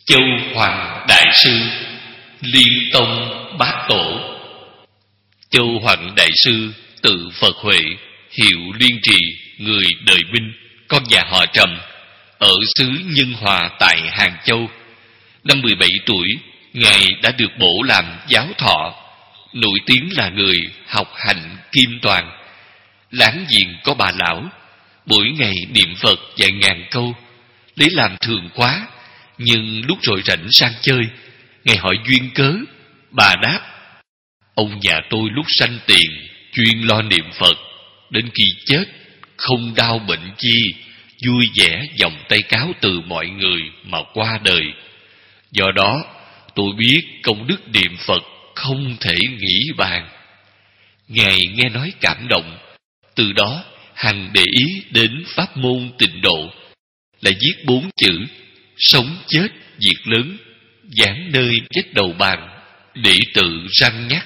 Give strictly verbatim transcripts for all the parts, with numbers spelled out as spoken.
Châu Hoàng Đại Sư, Liên Tông Bát Tổ. Châu Hoàng Đại Sư tự Phật Huệ, hiệu Liên Trì, người đời Minh, con nhà họ Trầm, ở xứ Nhân Hòa tại Hàng Châu. Năm mười bảy tuổi, Ngài đã được bổ làm giáo thọ, nổi tiếng là người học hạnh kim toàn. Láng giềng có bà lão, mỗi ngày niệm Phật vài ngàn câu, lấy làm thường quá. Nhưng lúc rồi rảnh sang chơi, Ngài hỏi duyên cớ, bà đáp: ông nhà tôi lúc sanh tiền chuyên lo niệm Phật, đến khi chết không đau bệnh chi, vui vẻ vòng tay cáo từ mọi người mà qua đời. Do đó tôi biết công đức niệm Phật không thể nghĩ bàn. Ngài nghe nói cảm động, từ đó hằng để ý đến pháp môn tịnh độ, là viết bốn chữ sống chết việc lớn dán nơi vách đầu bàn để tự răn nhắc.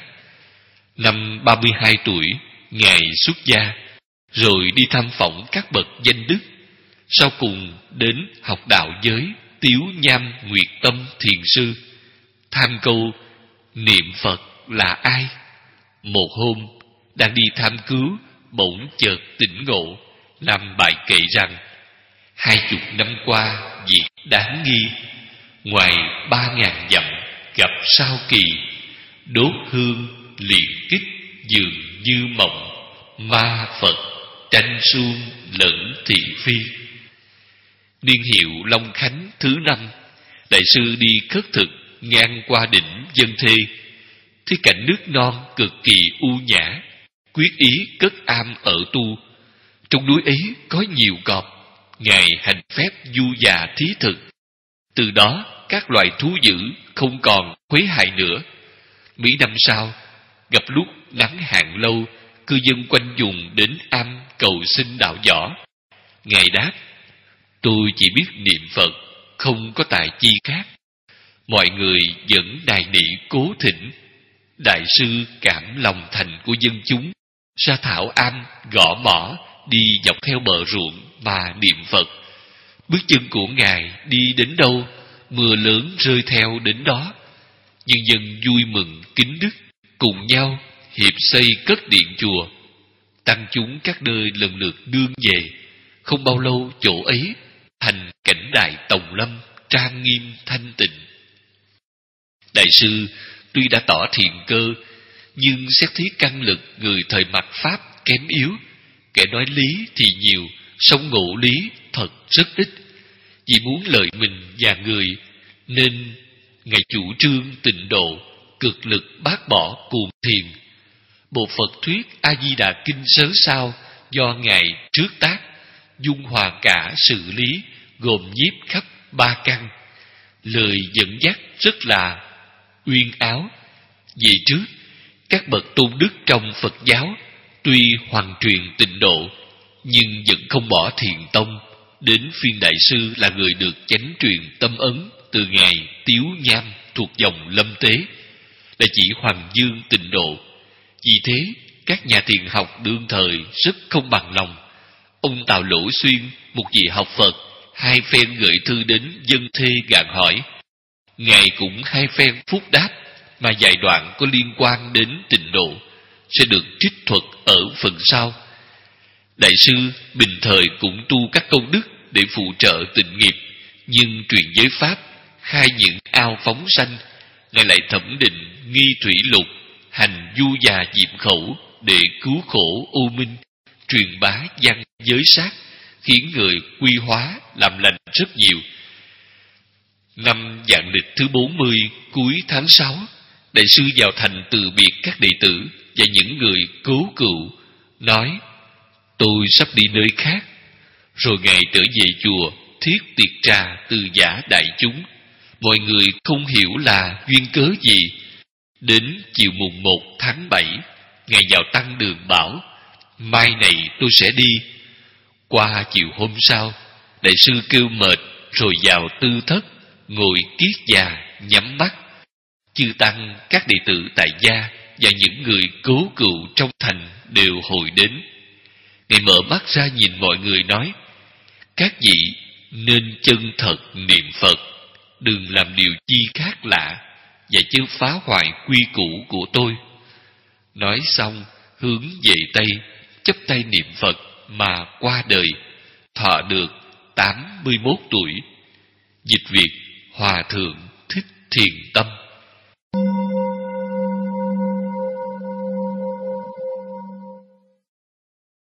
Năm ba mươi hai tuổi, Ngài xuất gia, rồi đi thăm phỏng các bậc danh đức. Sau cùng đến học đạo giới Tiếu Nham Nguyệt Tâm Thiền Sư, tham câu niệm Phật là ai. Một hôm đang đi tham cứu, bỗng chợt tỉnh ngộ, làm bài kệ rằng: hai chục năm qua việc đáng nghi, ngoài ba ngàn dặm gặp sao kỳ, đốt hương liền kích dường như mộng, ma Phật tranh suông lẫn thị phi. Niên hiệu Long Khánh thứ năm, Đại sư đi khất thực ngang qua đỉnh Dân Thê, thấy cảnh nước non cực kỳ u nhã, quyết ý cất am ở tu. Trong núi ấy có nhiều cọp, Ngài hành phép du già thí thực. Từ đó các loài thú dữ không còn khuấy hại nữa. Mấy năm sau, gặp lúc nắng hạn lâu, cư dân quanh vùng đến am cầu xin đạo võ. Ngài đáp: tôi chỉ biết niệm Phật, không có tài chi khác. Mọi người vẫn đài nị cố thỉnh. Đại sư cảm lòng thành của dân chúng, ra thảo am gõ mỏ, đi dọc theo bờ ruộng mà niệm Phật. Bước chân của Ngài đi đến đâu, mưa lớn rơi theo đến đó. Nhân dân vui mừng kính đức, cùng nhau hiệp xây cất điện chùa. Tăng chúng các nơi lần lượt đương về. Không bao lâu chỗ ấy thành cảnh đại tòng lâm, trang nghiêm thanh tịnh. Đại sư tuy đã tỏ thiện cơ, nhưng xét thấy căn lực người thời mạt Pháp kém yếu. Kẻ nói lý thì nhiều, song ngộ lý thật rất ít. Vì muốn lợi mình và người, nên Ngài chủ trương tịnh độ, cực lực bác bỏ cuồng thiền. Bộ Phật thuyết A Di Đà Kinh sớ sao do Ngài trước tác, dung hòa cả sự lý, gồm nhiếp khắp ba căn. Lời dẫn dắt rất là uyên áo. Về trước, các bậc tôn đức trong Phật giáo tuy hoàn truyền tịnh độ, nhưng vẫn không bỏ thiền tông. Đến phiên Đại sư là người được chánh truyền tâm ấn từ Ngài Tiếu Nham thuộc dòng Lâm Tế, là chỉ Hoàng Dương tịnh độ. Vì thế, các nhà thiền học đương thời rất không bằng lòng. Ông Tào Lỗ Xuyên, một vị học Phật, hai phen gửi thư đến Dân Thê gạn hỏi. Ngài cũng hai phen phúc đáp, mà vài đoạn có liên quan đến tịnh độ sẽ được trích thuật ở phần sau. Đại sư bình thời cũng tu các công đức để phụ trợ tịnh nghiệp, nhưng truyền giới pháp, khai những ao phóng sanh, Ngài lại thẩm định nghi thủy lục, hành du già diệm khẩu để cứu khổ u minh, truyền bá văn giới sát, khiến người quy hóa làm lành rất nhiều. Năm Vạn Lịch thứ bốn mươi, cuối tháng sáu, Đại sư vào thành từ biệt các đệ tử và những người cố cựu, nói: tôi sắp đi nơi khác. Rồi Ngài trở về chùa thiết tiệc trà từ giả đại chúng. Mọi người không hiểu là duyên cớ gì. Đến chiều mùng một tháng bảy, Ngài vào tăng đường bảo: mai này tôi sẽ đi. Qua chiều hôm sau, Đại sư kêu mệt rồi vào tư thất, ngồi kiết già nhắm mắt. Chư tăng, các đệ tử tại gia và những người cố cựu trong thành đều hồi đến. Ngài mở mắt ra nhìn mọi người nói: các vị nên chân thật niệm Phật, đừng làm điều chi khác lạ và chớ phá hoại quy củ của tôi. Nói xong, hướng về Tây, chắp tay niệm Phật mà qua đời, thọ được tám mươi mốt tuổi. Dịch Việt: Hòa Thượng Thích Thiền Tâm.